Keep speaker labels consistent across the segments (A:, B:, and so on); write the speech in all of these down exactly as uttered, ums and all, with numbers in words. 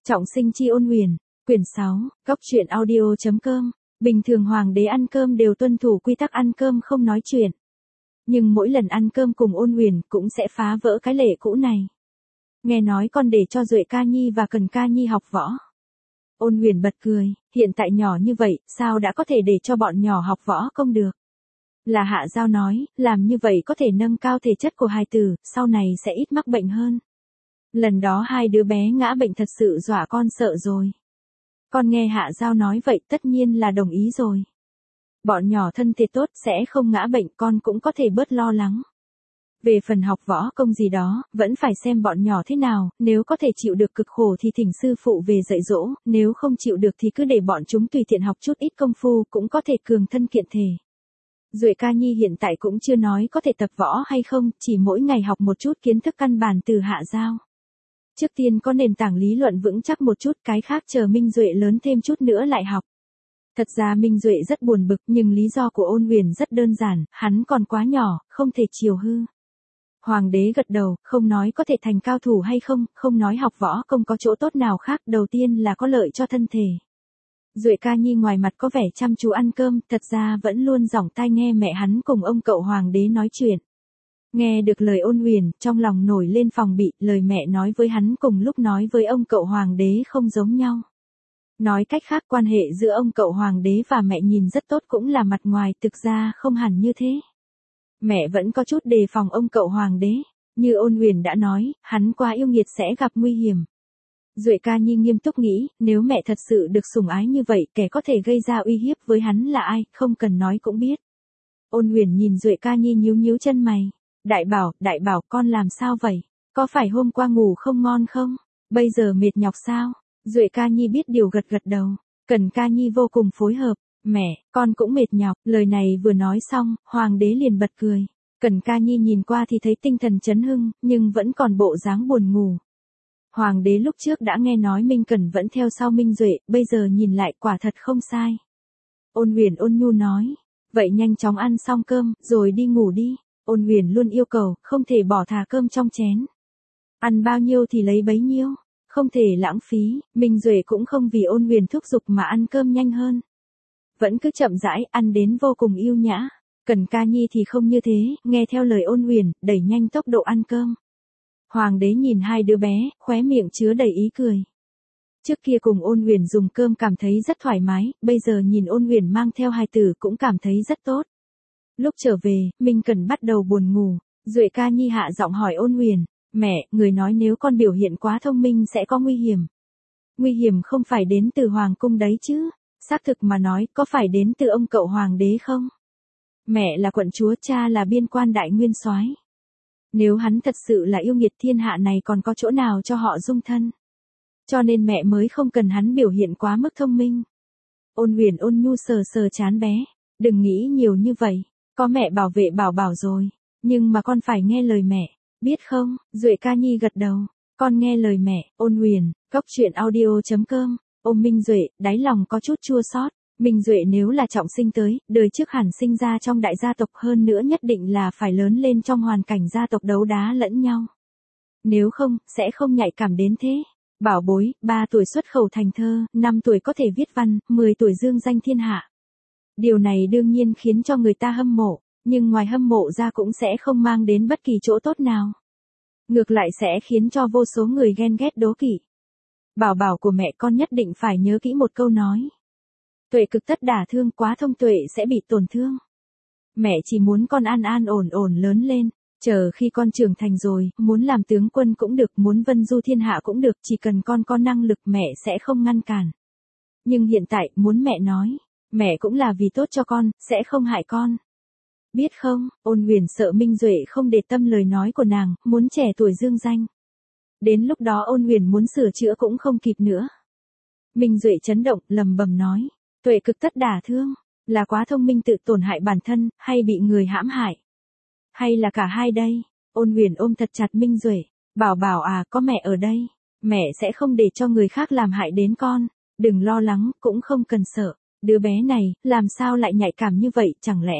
A: Trọng sinh chi ôn huyền, quyển sáu, góc truyện audio chấm com. Bình thường hoàng đế ăn cơm đều tuân thủ quy tắc ăn cơm không nói chuyện. Nhưng mỗi lần ăn cơm cùng ôn huyền cũng sẽ phá vỡ cái lệ cũ này. Nghe nói con để cho Duệ Ca Nhi và Cần Ca Nhi học võ. Ôn huyền bật cười, hiện tại nhỏ như vậy, sao đã có thể để cho bọn nhỏ học võ không được. Là Hạ Giao nói, làm như vậy có thể nâng cao thể chất của hài tử, sau này sẽ ít mắc bệnh hơn. Lần đó hai đứa bé ngã bệnh thật sự dọa con sợ rồi. Con nghe Hạ Giao nói vậy tất nhiên là đồng ý rồi. Bọn nhỏ thân thể tốt sẽ không ngã bệnh, con cũng có thể bớt lo lắng. Về phần học võ công gì đó, vẫn phải xem bọn nhỏ thế nào, nếu có thể chịu được cực khổ thì thỉnh sư phụ về dạy dỗ, nếu không chịu được thì cứ để bọn chúng tùy tiện học chút ít công phu cũng có thể cường thân kiện thể. Duệ Ca Nhi hiện tại cũng chưa nói có thể tập võ hay không, chỉ mỗi ngày học một chút kiến thức căn bản từ Hạ Giao. Trước tiên có nền tảng lý luận vững chắc một chút, cái khác chờ Minh Duệ lớn thêm chút nữa lại học. Thật ra Minh Duệ rất buồn bực, nhưng lý do của ôn huyền rất đơn giản, hắn còn quá nhỏ, không thể chiều hư. Hoàng đế gật đầu, không nói có thể thành cao thủ hay không, không nói học võ không có chỗ tốt nào khác, đầu tiên là có lợi cho thân thể. Duệ Ca Nhi ngoài mặt có vẻ chăm chú ăn cơm, thật ra vẫn luôn dỏng tai nghe mẹ hắn cùng ông cậu hoàng đế nói chuyện. Nghe được lời ôn huyền, trong lòng nổi lên phòng bị, lời mẹ nói với hắn cùng lúc nói với ông cậu hoàng đế không giống nhau. Nói cách khác, quan hệ giữa ông cậu hoàng đế và mẹ nhìn rất tốt cũng là mặt ngoài, thực ra không hẳn như thế. Mẹ vẫn có chút đề phòng ông cậu hoàng đế, như ôn huyền đã nói, hắn quá yêu nghiệt sẽ gặp nguy hiểm. Duệ Ca Nhi nghiêm túc nghĩ, nếu mẹ thật sự được sủng ái như vậy, kẻ có thể gây ra uy hiếp với hắn là ai, không cần nói cũng biết. Ôn huyền nhìn Duệ Ca Nhi nhíu nhíu chân mày. Đại bảo, đại bảo, con làm sao vậy? Có phải hôm qua ngủ không ngon không? Bây giờ mệt nhọc sao? Duệ Ca Nhi biết điều gật gật đầu. Cần Ca Nhi vô cùng phối hợp. Mẹ, con cũng mệt nhọc. Lời này vừa nói xong, hoàng đế liền bật cười. Cần Ca Nhi nhìn qua thì thấy tinh thần chấn hưng, nhưng vẫn còn bộ dáng buồn ngủ. Hoàng đế lúc trước đã nghe nói Minh Cẩn vẫn theo sau Minh Duệ, bây giờ nhìn lại quả thật không sai. Ôn huyền ôn nhu nói. Vậy nhanh chóng ăn xong cơm, rồi đi ngủ đi. Ôn huyền luôn yêu cầu, không thể bỏ thà cơm trong chén. Ăn bao nhiêu thì lấy bấy nhiêu, không thể lãng phí. Minh Duệ cũng không vì ôn huyền thúc giục mà ăn cơm nhanh hơn. Vẫn cứ chậm rãi, ăn đến vô cùng yêu nhã. Cần Ca Nhi thì không như thế, nghe theo lời ôn huyền, đẩy nhanh tốc độ ăn cơm. Hoàng đế nhìn hai đứa bé, khóe miệng chứa đầy ý cười. Trước kia cùng ôn huyền dùng cơm cảm thấy rất thoải mái, bây giờ nhìn ôn huyền mang theo hài tử cũng cảm thấy rất tốt. Lúc trở về, Minh Cẩn bắt đầu buồn ngủ. Duệ Ca Nhi hạ giọng hỏi ôn huyền, mẹ, người nói nếu con biểu hiện quá thông minh sẽ có nguy hiểm. Nguy hiểm không phải đến từ hoàng cung đấy chứ? Xác thực mà nói, có phải đến từ ông cậu hoàng đế không? Mẹ là quận chúa, cha là biên quan đại nguyên soái. Nếu hắn thật sự là yêu nghiệt, thiên hạ này còn có chỗ nào cho họ dung thân. Cho nên mẹ mới không cần hắn biểu hiện quá mức thông minh. Ôn huyền ôn nhu sờ sờ trán bé, đừng nghĩ nhiều như vậy. Có mẹ bảo vệ bảo bảo rồi, nhưng mà con phải nghe lời mẹ, biết không? Duệ Ca Nhi gật đầu, con nghe lời mẹ. Ôn huyền, góc truyện audio chấm com. Ôm Minh Duệ, đáy lòng có chút chua xót. Minh Duệ nếu là trọng sinh tới, đời trước hẳn sinh ra trong đại gia tộc, hơn nữa nhất định là phải lớn lên trong hoàn cảnh gia tộc đấu đá lẫn nhau. Nếu không, sẽ không nhạy cảm đến thế. Bảo bối, ba tuổi xuất khẩu thành thơ, năm tuổi có thể viết văn, mười tuổi dương danh thiên hạ. Điều này đương nhiên khiến cho người ta hâm mộ, nhưng ngoài hâm mộ ra cũng sẽ không mang đến bất kỳ chỗ tốt nào. Ngược lại sẽ khiến cho vô số người ghen ghét đố kỵ. Bảo bảo của mẹ, con nhất định phải nhớ kỹ một câu nói. Tuệ cực tất đả thương, quá thông tuệ sẽ bị tổn thương. Mẹ chỉ muốn con an an ổn ổn lớn lên, chờ khi con trưởng thành rồi, muốn làm tướng quân cũng được, muốn vân du thiên hạ cũng được, chỉ cần con có năng lực mẹ sẽ không ngăn cản. Nhưng hiện tại, muốn mẹ nói, mẹ cũng là vì tốt cho con, sẽ không hại con. Biết không? Ôn huyền sợ Minh Duệ không để tâm lời nói của nàng, muốn trẻ tuổi dương danh. Đến lúc đó ôn huyền muốn sửa chữa cũng không kịp nữa. Minh Duệ chấn động, lầm bầm nói, tuệ cực tất đả thương, là quá thông minh tự tổn hại bản thân, hay bị người hãm hại? Hay là cả hai đây? Ôn huyền ôm thật chặt Minh Duệ, bảo bảo à, có mẹ ở đây, mẹ sẽ không để cho người khác làm hại đến con, đừng lo lắng, cũng không cần sợ. Đứa bé này, làm sao lại nhạy cảm như vậy, chẳng lẽ?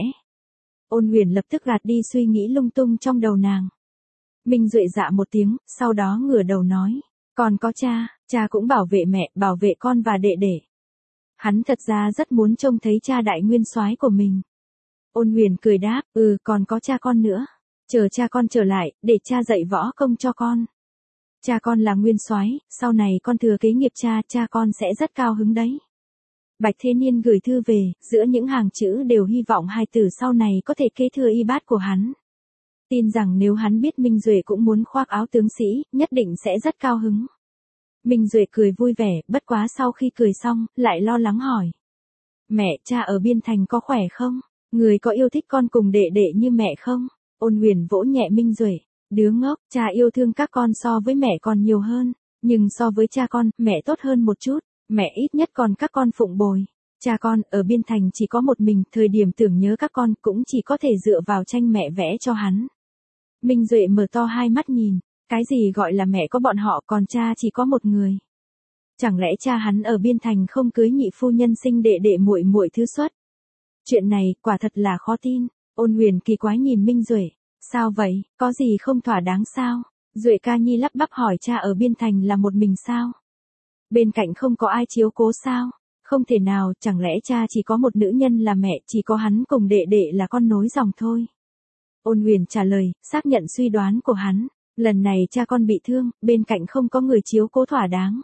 A: Ôn huyền lập tức gạt đi suy nghĩ lung tung trong đầu nàng. Minh Duệ dạ một tiếng, sau đó ngửa đầu nói, con có cha, Cha cũng bảo vệ mẹ, bảo vệ con và đệ đệ. Hắn thật ra rất muốn trông thấy cha đại nguyên soái của mình. Ôn Huyền cười đáp, ừ còn có cha con nữa. Chờ cha con trở lại, để cha dạy võ công cho con. Cha con là nguyên soái, sau này con thừa kế nghiệp cha, cha con sẽ rất cao hứng đấy. Bạch Thế Niên gửi thư về, giữa những hàng chữ đều hy vọng hai tử sau này có thể kế thừa y bát của hắn. Tin rằng nếu hắn biết Minh Duệ cũng muốn khoác áo tướng sĩ, nhất định sẽ rất cao hứng. Minh Duệ cười vui vẻ, bất quá sau khi cười xong, lại lo lắng hỏi. Mẹ, cha ở Biên Thành có khỏe không? Người có yêu thích con cùng đệ đệ như mẹ không? Ôn Huyền vỗ nhẹ Minh Duệ. Đứa ngốc, cha yêu thương các con so với mẹ còn nhiều hơn. Nhưng so với cha con, mẹ tốt hơn một chút. Mẹ ít nhất còn các con phụng bồi. Cha con, ở Biên Thành chỉ có một mình, thời điểm tưởng nhớ các con cũng chỉ có thể dựa vào tranh mẹ vẽ cho hắn. Minh Duệ mở to hai mắt nhìn. Cái gì gọi là mẹ có bọn họ còn cha chỉ có một người. Chẳng lẽ cha hắn ở Biên Thành không cưới nhị phu nhân sinh đệ đệ muội muội thứ xuất? Chuyện này, quả thật là khó tin. Ôn Huyền kỳ quái nhìn Minh Duệ. Sao vậy, có gì không thỏa đáng sao? Duệ ca nhi lắp bắp hỏi cha ở Biên Thành là một mình sao? Bên cạnh không có ai chiếu cố sao? Không thể nào, chẳng lẽ cha chỉ có một nữ nhân là mẹ, chỉ có hắn cùng đệ đệ là con nối dòng thôi. Ôn Huyền trả lời, xác nhận suy đoán của hắn. Lần này cha con bị thương, bên cạnh không có người chiếu cố thỏa đáng.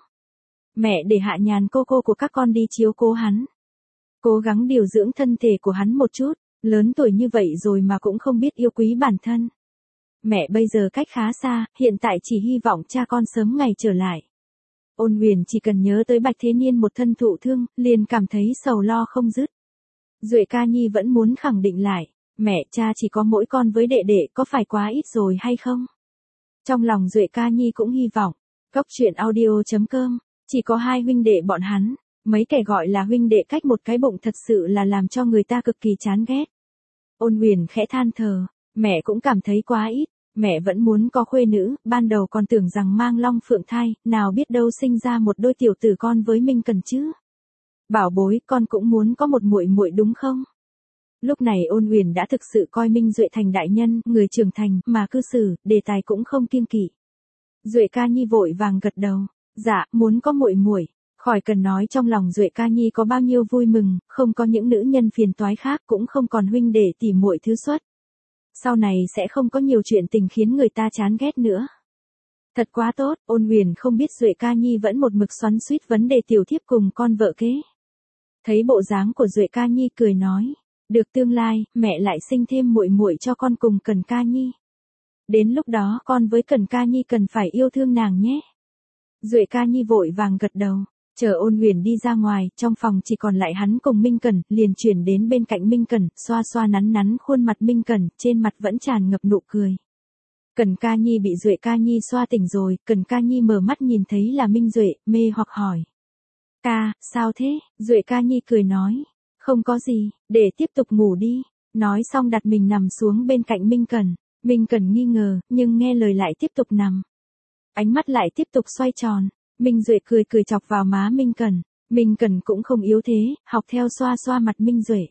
A: Mẹ để Hạ Nhàn cô cô của các con đi chiếu cố hắn. Cố gắng điều dưỡng thân thể của hắn một chút, lớn tuổi như vậy rồi mà cũng không biết yêu quý bản thân. Mẹ bây giờ cách khá xa, hiện tại chỉ hy vọng cha con sớm ngày trở lại. Ôn Huyền chỉ cần nhớ tới Bạch Thế Niên một thân thụ thương, liền cảm thấy sầu lo không dứt. Duệ ca nhi vẫn muốn khẳng định lại, mẹ cha chỉ có mỗi con với đệ đệ có phải quá ít rồi hay không? Trong lòng Duệ ca nhi cũng hy vọng, Cốc truyện audio chấm com, chỉ có hai huynh đệ bọn hắn, mấy kẻ gọi là huynh đệ cách một cái bụng thật sự là làm cho người ta cực kỳ chán ghét. Ôn Huyền khẽ than thở, mẹ cũng cảm thấy quá ít, mẹ vẫn muốn có khuê nữ, ban đầu còn tưởng rằng mang long phượng thai, nào biết đâu sinh ra một đôi tiểu tử con với Minh Cần chứ. Bảo bối, con cũng muốn có một muội muội đúng không? Lúc này Ôn Huyền đã thực sự coi Minh Duệ thành đại nhân, người trưởng thành, mà cư xử, đề tài cũng không kiêng kỵ. Duệ ca nhi vội vàng gật đầu, dạ, muốn có muội muội. Khỏi cần nói trong lòng Duệ ca nhi có bao nhiêu vui mừng, không có những nữ nhân phiền toái khác, cũng không còn huynh đệ tỷ muội thứ xuất. Sau này sẽ không có nhiều chuyện tình khiến người ta chán ghét nữa. Thật quá tốt, Ôn Huyền không biết Duệ ca nhi vẫn một mực xoắn xuýt vấn đề tiểu thiếp cùng con vợ kế. Thấy bộ dáng của Duệ ca nhi cười nói, được tương lai, mẹ lại sinh thêm muội muội cho con cùng Cần ca nhi. Đến lúc đó con với Cần ca nhi cần phải yêu thương nàng nhé. Duệ ca nhi vội vàng gật đầu, chờ Ôn Huyền đi ra ngoài, trong phòng chỉ còn lại hắn cùng Minh Cần, liền chuyển đến bên cạnh Minh Cần, xoa xoa nắn nắn khuôn mặt Minh Cần, trên mặt vẫn tràn ngập nụ cười. Cần ca nhi bị Duệ ca nhi xoa tỉnh rồi, Cần ca nhi mở mắt nhìn thấy là Minh Duệ, mê hoặc hỏi. Ca, sao thế? Duệ ca nhi cười nói. Không có gì, để tiếp tục ngủ đi. Nói xong đặt mình nằm xuống bên cạnh Minh Cần. Minh Cần nghi ngờ, nhưng nghe lời lại tiếp tục nằm. Ánh mắt lại tiếp tục xoay tròn. Minh Duệ cười cười chọc vào má Minh Cần. Minh Cần cũng không yếu thế, học theo xoa xoa mặt Minh Duệ.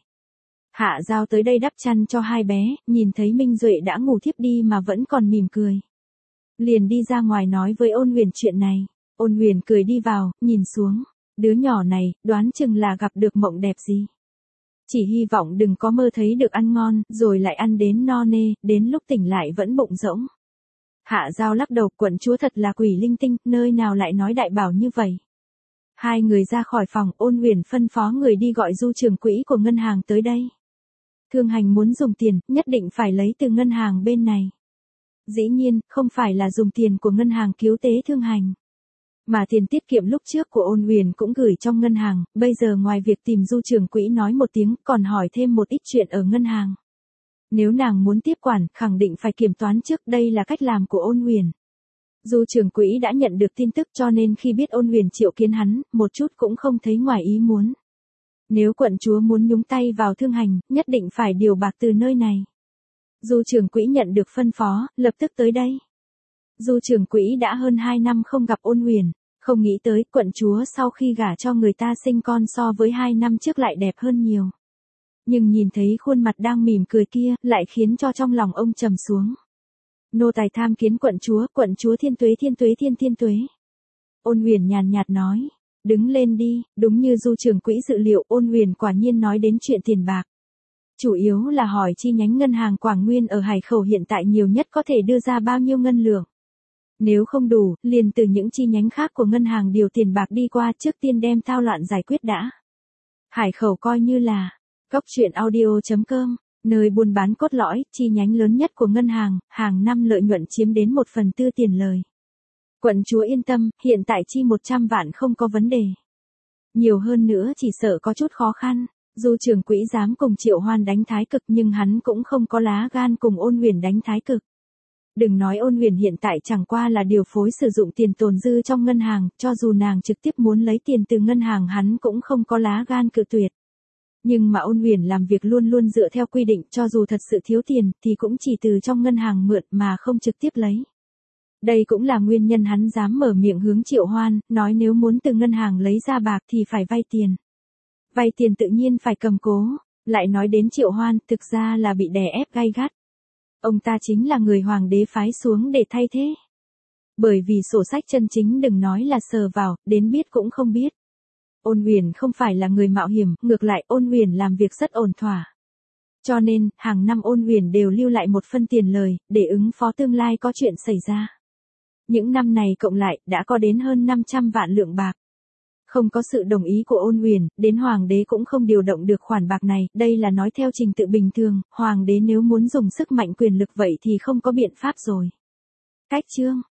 A: Hạ Giao tới đây đắp chăn cho hai bé, nhìn thấy Minh Duệ đã ngủ thiếp đi mà vẫn còn mỉm cười. Liền đi ra ngoài nói với Ôn Huyền chuyện này. Ôn Huyền cười đi vào, nhìn xuống. Đứa nhỏ này, đoán chừng là gặp được mộng đẹp gì. Chỉ hy vọng đừng có mơ thấy được ăn ngon, rồi lại ăn đến no nê, đến lúc tỉnh lại vẫn bụng rỗng. Hạ Giao lắc đầu, quận chúa thật là quỷ linh tinh, nơi nào lại nói đại bảo như vậy. Hai người ra khỏi phòng, Ôn Huyền phân phó người đi gọi Du trưởng quỹ của ngân hàng tới đây. Thương Hành muốn dùng tiền, nhất định phải lấy từ ngân hàng bên này. Dĩ nhiên, không phải là dùng tiền của ngân hàng cứu tế Thương Hành. Mà tiền tiết kiệm lúc trước của Ôn Huyền cũng gửi trong ngân hàng, bây giờ ngoài việc tìm Du trưởng quỹ nói một tiếng, còn hỏi thêm một ít chuyện ở ngân hàng. Nếu nàng muốn tiếp quản, khẳng định phải kiểm toán trước, đây là cách làm của Ôn Huyền. Du trưởng quỹ đã nhận được tin tức cho nên khi biết Ôn Huyền triệu kiến hắn, một chút cũng không thấy ngoài ý muốn. Nếu quận chúa muốn nhúng tay vào Thương Hành, nhất định phải điều bạc từ nơi này. Du trưởng quỹ nhận được phân phó, lập tức tới đây. Du trưởng quỹ đã hơn hai năm không gặp Ôn Huyền, không nghĩ tới quận chúa sau khi gả cho người ta sinh con so với hai năm trước lại đẹp hơn nhiều. Nhưng nhìn thấy khuôn mặt đang mỉm cười kia, lại khiến cho trong lòng ông trầm xuống. Nô tài tham kiến quận chúa, quận chúa thiên tuế thiên tuế thiên thiên tuế. Ôn Huyền nhàn nhạt nói. Đứng lên đi, đúng như Du trưởng quỹ dự liệu, Ôn Huyền quả nhiên nói đến chuyện tiền bạc. Chủ yếu là hỏi chi nhánh ngân hàng Quảng Nguyên ở Hải Khẩu hiện tại nhiều nhất có thể đưa ra bao nhiêu ngân lượng. Nếu không đủ, liền từ những chi nhánh khác của ngân hàng điều tiền bạc đi qua, trước tiên đem thao loạn giải quyết đã. Hải Khẩu coi như là góc truyện audio chấm com, nơi buôn bán cốt lõi, chi nhánh lớn nhất của ngân hàng, hàng năm lợi nhuận chiếm đến một phần tư tiền lời. Quận chúa yên tâm, hiện tại chi một trăm vạn không có vấn đề. Nhiều hơn nữa chỉ sợ có chút khó khăn. Du trưởng quỹ dám cùng Triệu Hoan đánh thái cực, nhưng hắn cũng không có lá gan cùng Ôn Huyền đánh thái cực. Đừng nói Ôn Huyền hiện tại chẳng qua là điều phối sử dụng tiền tồn dư trong ngân hàng, cho dù nàng trực tiếp muốn lấy tiền từ ngân hàng hắn cũng không có lá gan cự tuyệt. Nhưng mà Ôn Huyền làm việc luôn luôn dựa theo quy định, cho dù thật sự thiếu tiền thì cũng chỉ từ trong ngân hàng mượn mà không trực tiếp lấy. Đây cũng là nguyên nhân hắn dám mở miệng hướng Triệu Hoan, nói nếu muốn từ ngân hàng lấy ra bạc thì phải vay tiền. Vay tiền tự nhiên phải cầm cố, lại nói đến Triệu Hoan, thực ra là bị đè ép gay gắt. Ông ta chính là người hoàng đế phái xuống để thay thế. Bởi vì sổ sách chân chính đừng nói là sờ vào, đến biết cũng không biết. Ôn Huyền không phải là người mạo hiểm, ngược lại Ôn Huyền làm việc rất ổn thỏa. Cho nên, hàng năm Ôn Huyền đều lưu lại một phân tiền lời, để ứng phó tương lai có chuyện xảy ra. Những năm này cộng lại, đã có đến hơn năm trăm vạn lượng bạc. Không có sự đồng ý của Ôn Huyền, đến hoàng đế cũng không điều động được khoản bạc này, đây là nói theo trình tự bình thường, hoàng đế nếu muốn dùng sức mạnh quyền lực vậy thì không có biện pháp rồi. Cách chương